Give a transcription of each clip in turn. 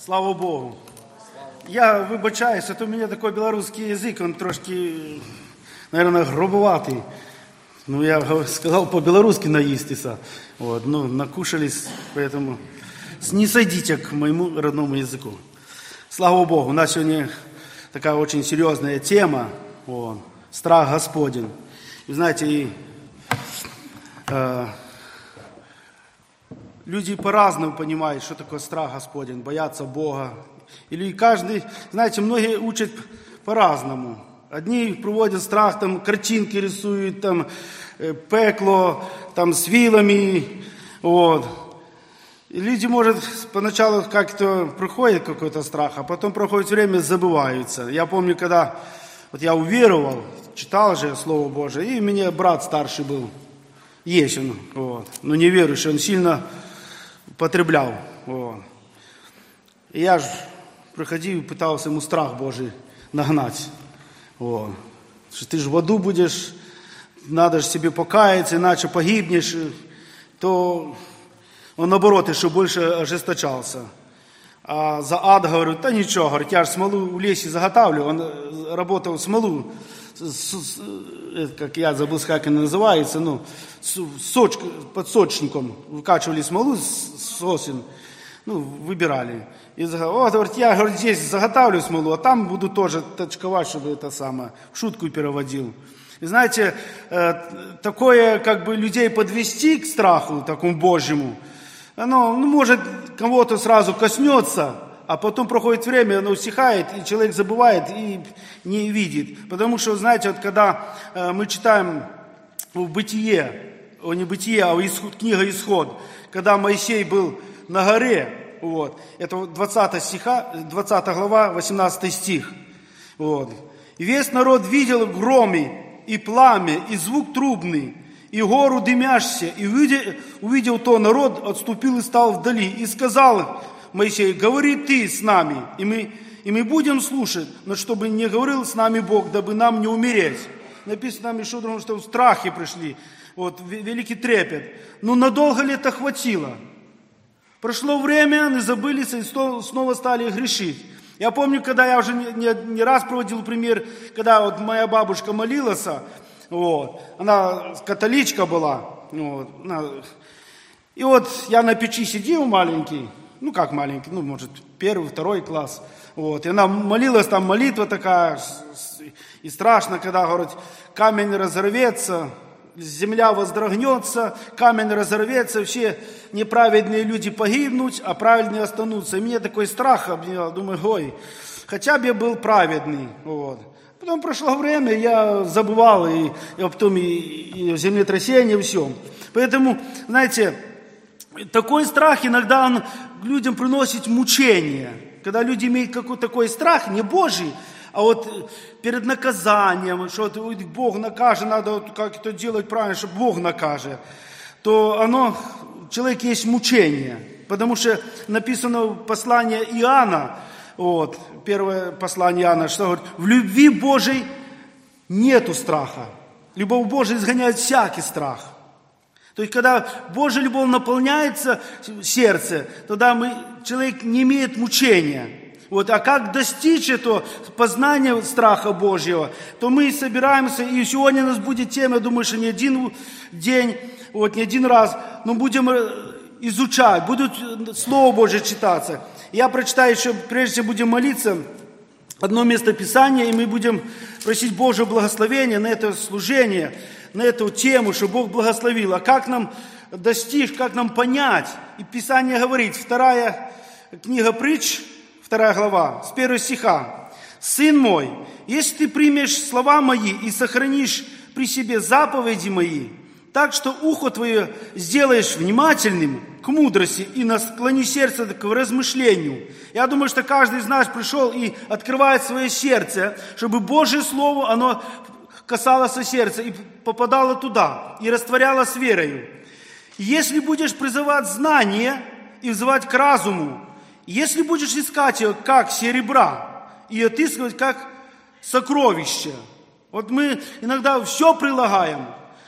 Слава Богу. Я вибачаюсь, а то у меня такой белорусский язык, он трошки, наверное, грубоватый. Ну, я сказал по-белорусски наистися. Вот, ну, накушались, поэтому снисходите к моему родному языку. Слава Богу, у нас сегодня такая очень серьезная тема. Вот, страх Господень. И знаете, люди по-разному понимают, что такое страх Господень, боятся Бога. Или каждый, знаете, многие учат по-разному. Одни проводят страх, там картинки рисуют, там пекло, там с вилами, вот. И люди, может, поначалу как-то проходит какой-то страх, а потом проходит время, забываются. Я помню, когда вот я уверовал, читал же Слово Божие, и у меня брат старший был, есть он, вот, но не верующий, он сильно потреблял, вот. И я же приходил и пытался ему страх Божий нагнать, вот. Что ты же в аду будешь, надо же себе покаяться, иначе погибнешь, то он наоборот еще больше ожесточался. А за ад, говорю, да ничего, говорит, я же смолу в лесе заготавливаю, он работал смолу, как я забыл, как она называется, ну, под сочником выкачивали смолу с сосен, ну, выбирали. И вот, говорит, я, говорит, здесь заготавливаю смолу, а там буду тоже точковать, чтобы это самое, в шутку переводил. И знаете, такое, как бы, людей подвести к страху, такому Божьему, оно, ну, может, кого-то сразу коснется, а потом проходит время, оно утихает, и человек забывает и не видит. Потому что, знаете, вот когда мы читаем в Бытие, не Бытие, а книга Исход, когда Моисей был на горе, вот, это 20 глава, 18 стих, вот. И весь народ видел громы и пламя, и звук трубный, и гору дымящуюся, и увидел то народ, отступил и стал вдали, и сказал Моисей, говори ты с нами, и мы будем слушать, но чтобы не говорил с нами Бог, дабы нам не умереть. Написано там еще другое, что в страхе пришли, вот, великий трепет. Но надолго ли это хватило? Прошло время, они забылись и снова стали грешить. Я помню, когда я уже не раз проводил пример, когда вот моя бабушка молилась, вот, она католичка была, вот, и вот я на печи сидел маленький, ну как маленький, ну может 1, 2 класс, вот, и она молилась, там молитва такая, и страшно, когда, говорит, камень разорвется, земля воздрогнется, камень разорвется, все неправедные люди погибнут, а праведные останутся. И мне такой страх обнял, думаю, ой, хотя бы я был праведный, вот. Потом прошло время, я забывал, и потом и землетрясение, и все. Поэтому, знаете, такой страх иногда он людям приносит мучение. Когда люди имеют какой-то такой страх, не Божий, а вот перед наказанием, что Бог накажет, надо как-то делать правильно, чтобы Бог накажет, то человек есть мучение. Потому что написано в послании Иоанна, вот, первое послание Иоанна, что говорит, в любви Божией нету страха. Любовь Божия изгоняет всякий страх. То есть, когда Божья любовь наполняется сердце, тогда человек не имеет мучения. Вот, а как достичь этого познания страха Божьего, то мы собираемся, и сегодня у нас будет тема, я думаю, что не один день, вот, не один раз, но будем изучать, будут Слово Божье читаться. Я прочитаю еще, прежде чем будем молиться, одно место Писания, и мы будем просить Божьего благословения на это служение, на эту тему, чтобы Бог благословил. А как нам достичь, как нам понять? И Писание говорит, 2 книга Притч, 2 глава, с 1 стиха. «Сын мой, если ты примешь слова мои и сохранишь при себе заповеди мои, так что ухо твое сделаешь внимательным к мудрости и склони сердце к размышлению». Я думаю, что каждый из нас пришел и открывает свое сердце, чтобы Божье Слово, оно касалось сердца и попадало туда, и растворялось верою. «Если будешь призывать знание и взывать к разуму, если будешь искать его, как серебра, и отыскивать, как сокровище». Вот мы иногда все прилагаем,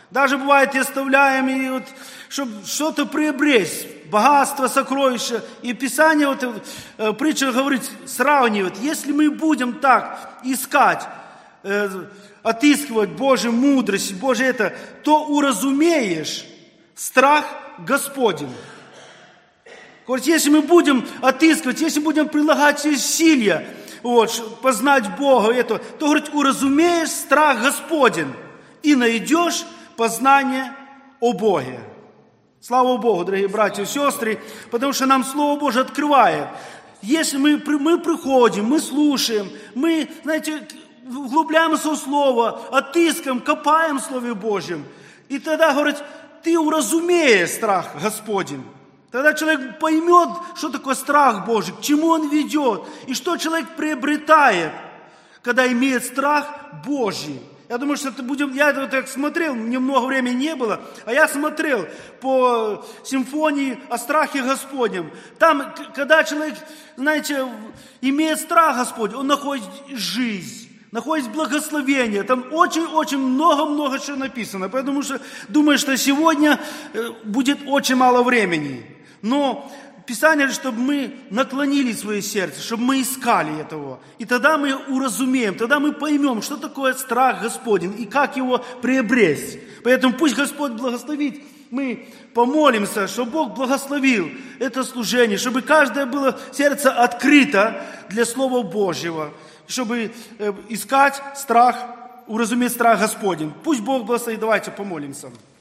Даже бывает и оставляем, и вот, чтобы что-то приобрести, богатство, сокровища. И Писание, вот, притча говорит, сравнивает. Если мы будем так искать, отыскивать Божью мудрость, Божье это, то уразумеешь страх Господень. Говорит, если мы будем отыскивать, если будем прилагать усилия, вот, познать Бога, это, то, говорит, уразумеешь страх Господень и найдешь познание о Боге. Слава Богу, дорогие братья и сестры, потому что нам Слово Божие открывает. Если мы приходим, мы слушаем, мы, знаете, углубляемся в Слово, отыскиваем, копаем в Слове Божьем, и тогда, говорит, ты уразумеешь страх Господень. Тогда человек поймет, что такое страх Божий, к чему он ведет, и что человек приобретает, когда имеет страх Божий. Я думаю, что я вот так смотрел, мне много времени не было, а я смотрел по симфонии о страхе Господнем. Там, когда человек, знаете, имеет страх Господень, он находит жизнь, находит благословение. Там очень-очень много чего написано. Поэтому думаю, что сегодня будет очень мало времени. Но Писание, чтобы мы наклонили свое сердце, чтобы мы искали этого. И тогда мы уразумеем, тогда мы поймем, что такое страх Господень и как его приобрести. Поэтому пусть Господь благословит. Мы помолимся, чтобы Бог благословил это служение, чтобы каждое было сердце открыто для Слова Божьего, чтобы искать страх, уразуметь страх Господень. Пусть Бог благословит. Давайте помолимся.